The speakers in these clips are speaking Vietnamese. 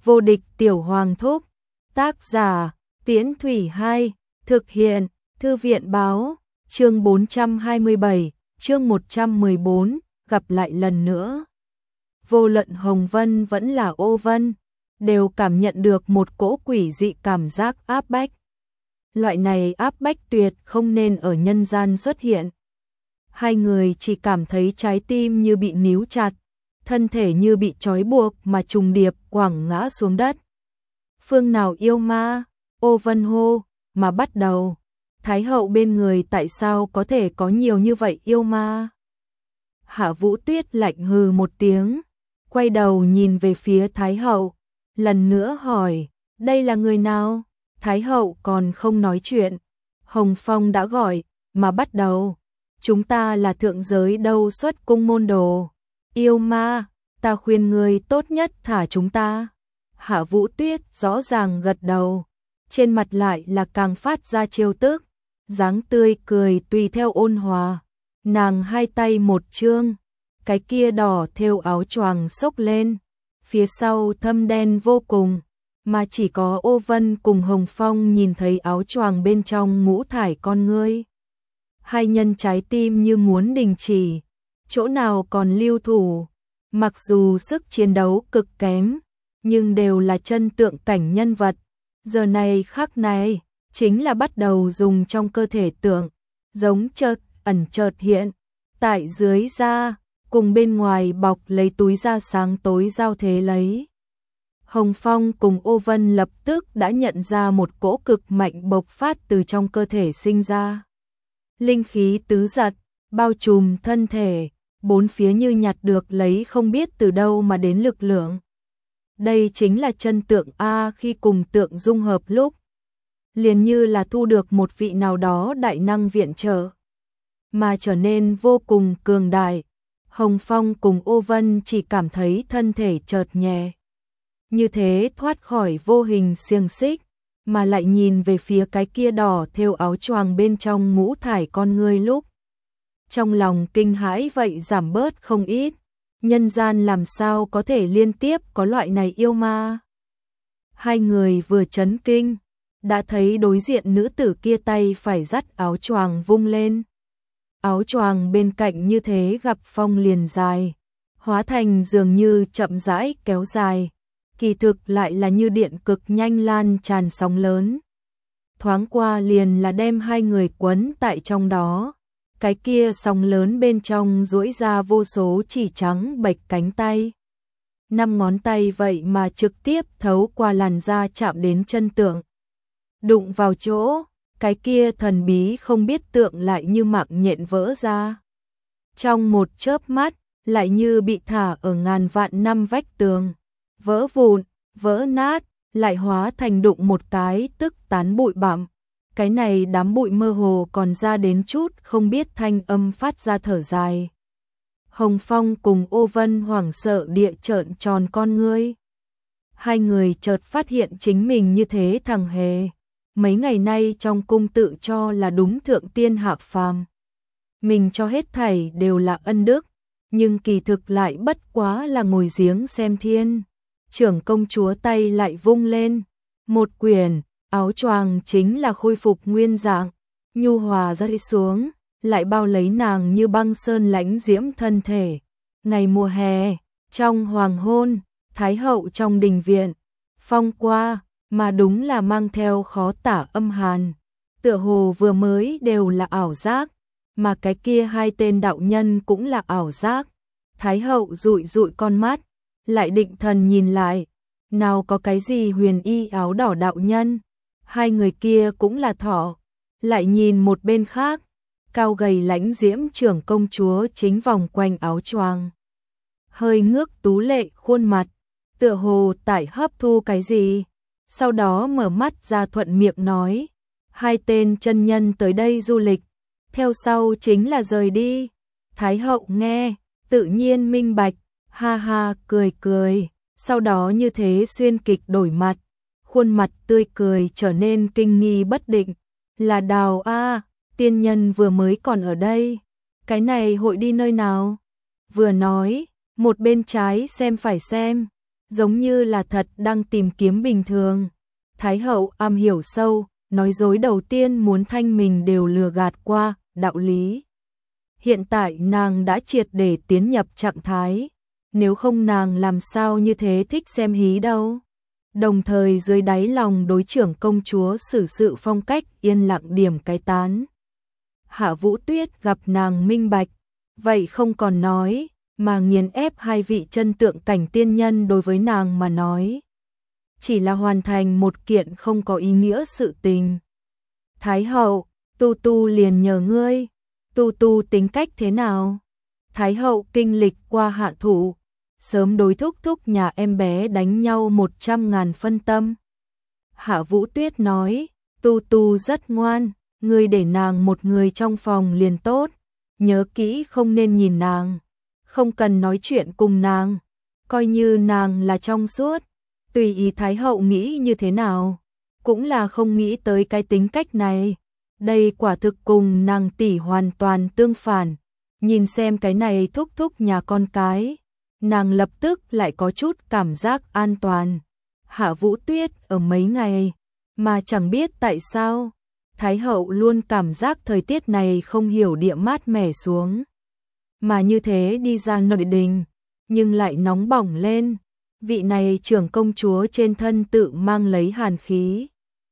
Vô địch tiểu hoàng thúc. Tác giả, Tiễn Thủy 2, thực hiện, Thư viện báo, chương 427, chương 114, gặp lại lần nữa. Vô luận Hồng Vân vẫn là Ô Vân, đều cảm nhận được một cỗ quỷ dị cảm giác áp bách. Loại này áp bách tuyệt không nên ở nhân gian xuất hiện. Hai người chỉ cảm thấy trái tim như bị níu chặt, thân thể như bị trói buộc mà trùng điệp quẳng ngã xuống đất. Phương nào yêu ma? Ô Vân hô, mà bắt đầu. Thái hậu bên người tại sao có thể có nhiều như vậy yêu ma? Hạ Vũ Tuyết lạnh hừ một tiếng, quay đầu nhìn về phía Thái hậu, lần nữa hỏi, đây là người nào? Thái hậu còn không nói chuyện, Hồng Phong đã gọi, mà bắt đầu. Chúng ta là thượng giới đâu xuất cung môn đồ. Yêu ma, ta khuyên người tốt nhất thả chúng ta. Hạ Vũ Tuyết rõ ràng gật đầu, trên mặt lại là càng phát ra trêu tức, dáng tươi cười tùy theo ôn hòa. Nàng hai tay một chương, cái kia đỏ thêu áo choàng xốc lên, phía sau thâm đen vô cùng, mà chỉ có Ô Vân cùng Hồng Phong nhìn thấy áo choàng bên trong ngũ thải con ngươi. Hai nhân trái tim như muốn đình chỉ, chỗ nào còn lưu thủ, mặc dù sức chiến đấu cực kém, nhưng đều là chân tượng cảnh nhân vật. Giờ này khắc này, chính là bắt đầu dùng trong cơ thể tượng, giống chợt ẩn chợt hiện, tại dưới da, cùng bên ngoài bọc lấy túi da sáng tối giao thế lấy. Hồng Phong cùng Ô Vân lập tức đã nhận ra một cỗ cực mạnh bộc phát từ trong cơ thể sinh ra. Linh khí tứ giật, bao trùm thân thể, bốn phía như nhặt được lấy không biết từ đâu mà đến lực lượng. Đây chính là chân tượng A khi cùng tượng dung hợp lúc. Liền như là thu được một vị nào đó đại năng viện trợ, mà trở nên vô cùng cường đại. Hồng Phong cùng Ô Vân chỉ cảm thấy thân thể chợt nhẹ. Như thế thoát khỏi vô hình xiềng xích, mà lại nhìn về phía cái kia đỏ thêu áo choàng bên trong ngũ thải con ngươi lúc. Trong lòng kinh hãi vậy giảm bớt không ít, nhân gian làm sao có thể liên tiếp có loại này yêu ma. Hai người vừa chấn kinh, đã thấy đối diện nữ tử kia tay phải dắt áo choàng vung lên. Áo choàng bên cạnh như thế gặp phong liền dài, hóa thành dường như chậm rãi kéo dài, kỳ thực lại là như điện cực nhanh lan tràn sóng lớn. Thoáng qua liền là đem hai người quấn tại trong đó, cái kia sóng lớn bên trong duỗi ra vô số chỉ trắng bệch cánh tay. 5 ngón tay vậy mà trực tiếp thấu qua làn da chạm đến chân tượng. Đụng vào chỗ, cái kia thần bí không biết tượng lại như mạng nhện vỡ ra. Trong một chớp mắt, lại như bị thả ở ngàn vạn năm vách tường, vỡ vụn, vỡ nát, lại hóa thành đụng một cái tức tán bụi bặm. Cái này đám bụi mơ hồ còn ra đến chút không biết thanh âm phát ra thở dài. Hồng Phong cùng Ô Vân hoảng sợ địa trợn tròn con ngươi. Hai người chợt phát hiện chính mình như thế thằng hề. Mấy ngày nay trong cung tự cho là đúng thượng tiên hạ phàm. Mình cho hết thảy đều là ân đức, nhưng kỳ thực lại bất quá là ngồi giếng xem thiên. Trưởng công chúa tay lại vung lên, một quyển, áo choàng chính là khôi phục nguyên dạng, nhu hòa rơi xuống, lại bao lấy nàng như băng sơn lãnh diễm thân thể. Ngày mùa hè, trong hoàng hôn, Thái hậu trong đình viện, phong qua, mà đúng là mang theo khó tả âm hàn. Tựa hồ vừa mới đều là ảo giác, mà cái kia hai tên đạo nhân cũng là ảo giác. Thái hậu dụi dụi con mắt, lại định thần nhìn lại, nào có cái gì huyền y áo đỏ đạo nhân. Hai người kia cũng là thỏ, lại nhìn một bên khác, cao gầy lãnh diễm trưởng công chúa chính vòng quanh áo choàng. Hơi ngước tú lệ khuôn mặt, tựa hồ tại hấp thu cái gì, sau đó mở mắt ra thuận miệng nói, hai tên chân nhân tới đây du lịch, theo sau chính là rời đi. Thái hậu nghe, tự nhiên minh bạch, ha ha cười cười, sau đó như thế xuyên kịch đổi mặt. Khuôn mặt tươi cười trở nên kinh nghi bất định, là Đào a, tiên nhân vừa mới còn ở đây, cái này hội đi nơi nào? Vừa nói, một bên trái xem phải xem, giống như là thật đang tìm kiếm bình thường. Thái hậu am hiểu sâu, nói dối đầu tiên muốn thanh mình đều lừa gạt qua, đạo lý. Hiện tại nàng đã triệt để tiến nhập trạng thái, nếu không nàng làm sao như thế thích xem hí đâu. Đồng thời dưới đáy lòng đối trưởng công chúa xử sự phong cách yên lặng điểm cái tán. Hạ Vũ Tuyết gặp nàng minh bạch, vậy không còn nói, mà nghiền ép hai vị chân tượng cảnh tiên nhân đối với nàng mà nói. Chỉ là hoàn thành một kiện không có ý nghĩa sự tình. Thái hậu, Tu Tu liền nhờ ngươi, Tu Tu tính cách thế nào? Thái hậu kinh lịch qua hạ thủ, sớm đối thúc thúc nhà em bé đánh nhau 100.000 phân tâm. Hạ Vũ Tuyết nói, Tu Tu rất ngoan, ngươi để nàng một người trong phòng liền tốt, nhớ kỹ không nên nhìn nàng, không cần nói chuyện cùng nàng, coi như nàng là trong suốt, tùy ý Thái hậu nghĩ như thế nào, cũng là không nghĩ tới cái tính cách này. Đây quả thực cùng nàng tỷ hoàn toàn tương phản, nhìn xem cái này thúc thúc nhà con cái, nàng lập tức lại có chút cảm giác an toàn. Hạ Vũ Tuyết ở mấy ngày, mà chẳng biết tại sao, Thái hậu luôn cảm giác thời tiết này không hiểu địa mát mẻ xuống. Mà như thế đi ra nội đình, nhưng lại nóng bỏng lên, vị này trưởng công chúa trên thân tự mang lấy hàn khí.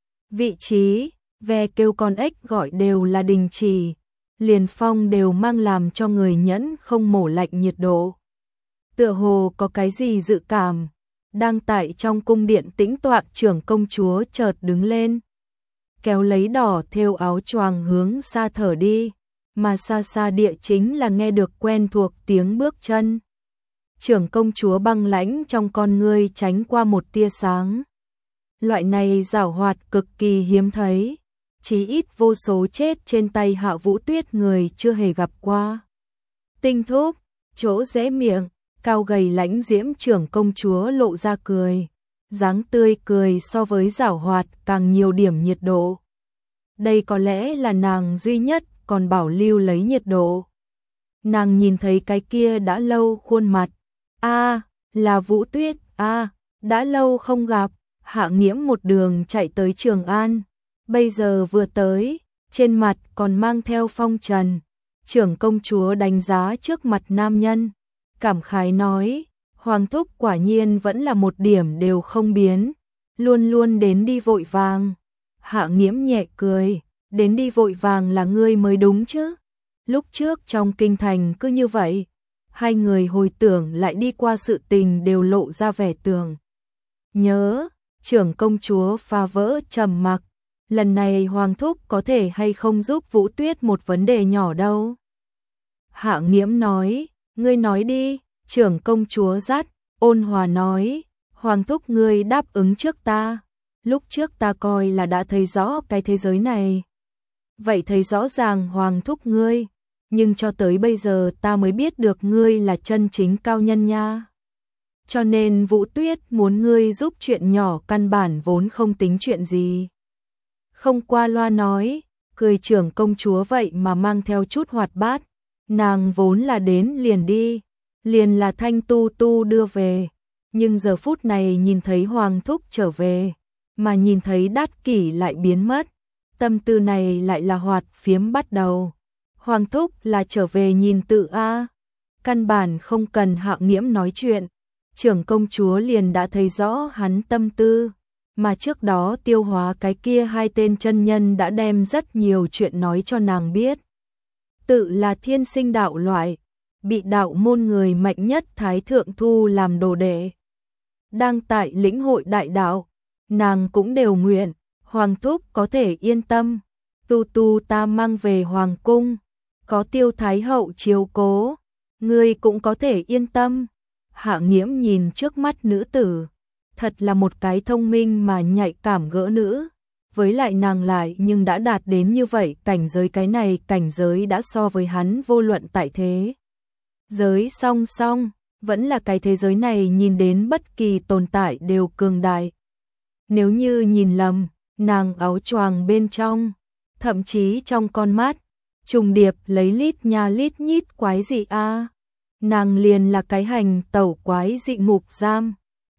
Vị trí, ve kêu con ếch gọi đều là đình chỉ, liền phong đều mang làm cho người nhẫn không mổ lạnh nhiệt độ. Tựa hồ có cái gì dự cảm, đang tại trong cung điện tĩnh tọa trưởng công chúa chợt đứng lên, kéo lấy đỏ thêu áo choàng hướng xa thở đi, mà xa xa địa chính là nghe được quen thuộc tiếng bước chân. Trưởng công chúa băng lãnh trong con ngươi tránh qua một tia sáng. Loại này giảo hoạt cực kỳ hiếm thấy, chí ít vô số chết trên tay Hạ Vũ Tuyết người chưa hề gặp qua. Tinh thúc, chỗ rẽ miệng, cao gầy lãnh diễm trưởng công chúa lộ ra cười, dáng tươi cười so với giảo hoạt càng nhiều điểm nhiệt độ. Đây có lẽ là nàng duy nhất còn bảo lưu lấy nhiệt độ. Nàng nhìn thấy cái kia đã lâu khuôn mặt, là Vũ Tuyết, đã lâu không gặp. Hạ Nghiễm một đường chạy tới Trường An, bây giờ vừa tới, trên mặt còn mang theo phong trần. Trưởng công chúa đánh giá trước mặt nam nhân, cảm khái nói, Hoàng thúc quả nhiên vẫn là một điểm đều không biến, luôn luôn đến đi vội vàng. Hạ Nghiễm nhẹ cười, đến đi vội vàng là ngươi mới đúng chứ. Lúc trước trong kinh thành cứ như vậy, hai người hồi tưởng lại đi qua sự tình đều lộ ra vẻ tưởng nhớ. Trưởng công chúa phá vỡ trầm mặc, lần này Hoàng thúc có thể hay không giúp Vũ Tuyết một vấn đề nhỏ đâu. Hạ Nghiễm nói, ngươi nói đi. Trưởng công chúa dắt, ôn hòa nói, Hoàng thúc ngươi đáp ứng trước ta, lúc trước ta coi là đã thấy rõ cái thế giới này. Vậy thấy rõ ràng Hoàng thúc ngươi, nhưng cho tới bây giờ ta mới biết được ngươi là chân chính cao nhân nha. Cho nên Vũ Tuyết muốn ngươi giúp chuyện nhỏ căn bản vốn không tính chuyện gì. Không qua loa nói, cười trưởng công chúa vậy mà mang theo chút hoạt bát, nàng vốn là đến liền đi, liền là Thanh Tu Tu đưa về, nhưng giờ phút này nhìn thấy Hoàng thúc trở về, mà nhìn thấy Đát Kỷ lại biến mất, tâm tư này lại là hoạt phiếm bắt đầu. Hoàng thúc là trở về nhìn tự căn bản không cần Hạ Nghiễm nói chuyện. Trưởng công chúa liền đã thấy rõ hắn tâm tư, mà trước đó tiêu hóa cái kia hai tên chân nhân đã đem rất nhiều chuyện nói cho nàng biết. Tự là thiên sinh đạo loại, bị đạo môn người mạnh nhất Thái Thượng thu làm đồ đệ. Đang tại lĩnh hội đại đạo, nàng cũng đều nguyện, Hoàng thúc có thể yên tâm, Tu Tu ta mang về Hoàng cung, có Tiêu Thái hậu chiếu cố, ngươi cũng có thể yên tâm. Hạ Nghiễm nhìn trước mắt nữ tử, thật là một cái thông minh mà nhạy cảm gỡ nữ, với lại nàng lại nhưng đã đạt đến như vậy cảnh giới, cái này cảnh giới đã so với hắn vô luận tại thế giới song song, vẫn là cái thế giới này nhìn đến bất kỳ tồn tại đều cường đại. Nếu như nhìn lầm, nàng áo choàng bên trong, thậm chí trong con mắt, trùng điệp lấy lít nha lít nhít quái dị nàng liền là cái hành tẩu quái dị ngục giam.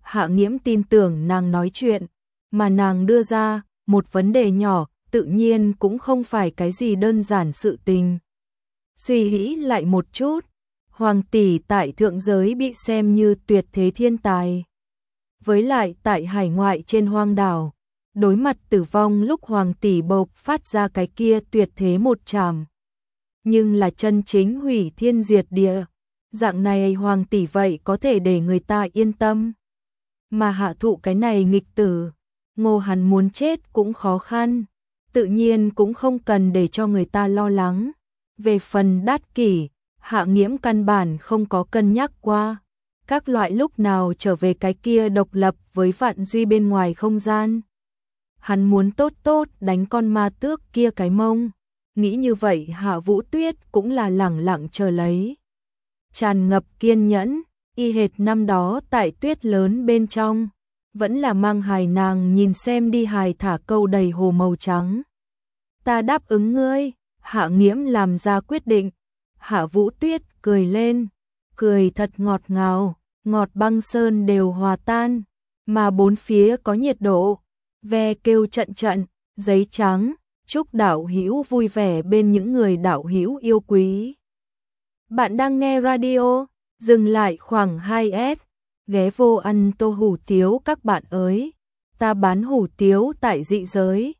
Hạ Nghiễm tin tưởng nàng nói chuyện, mà nàng đưa ra một vấn đề nhỏ, tự nhiên cũng không phải cái gì đơn giản sự tình. Suy nghĩ lại một chút, Hoàng tỷ tại thượng giới bị xem như tuyệt thế thiên tài. Với lại tại hải ngoại trên hoang đảo, đối mặt tử vong lúc Hoàng tỷ bộc phát ra cái kia tuyệt thế một trảm. Nhưng là chân chính hủy thiên diệt địa, dạng này Hoàng tỷ vậy có thể để người ta yên tâm. Mà Hạ Thụ cái này nghịch tử, Ngô hắn muốn chết cũng khó khăn, tự nhiên cũng không cần để cho người ta lo lắng. Về phần Đát Kỷ, Hạ Nghiễm căn bản không có cân nhắc qua các loại lúc nào trở về cái kia độc lập với Vạn Duy bên ngoài không gian. Hắn muốn tốt tốt đánh con ma tước kia cái mông. Nghĩ như vậy Hạ Vũ Tuyết cũng là lẳng lặng chờ lấy. Tràn ngập kiên nhẫn, y hệt năm đó tại tuyết lớn bên trong, vẫn là mang hài nàng nhìn xem đi hài thả câu đầy hồ màu trắng. Ta đáp ứng ngươi, Hạ Nghiễm làm ra quyết định. Hạ Vũ Tuyết cười lên, cười thật ngọt ngào, ngọt băng sơn đều hòa tan, mà bốn phía có nhiệt độ, ve kêu trận trận, giấy trắng, chúc đạo hữu vui vẻ bên những người đạo hữu yêu quý. Bạn đang nghe radio, dừng lại khoảng 2S, ghé vô ăn tô hủ tiếu các bạn ơi, ta bán hủ tiếu tại dị giới.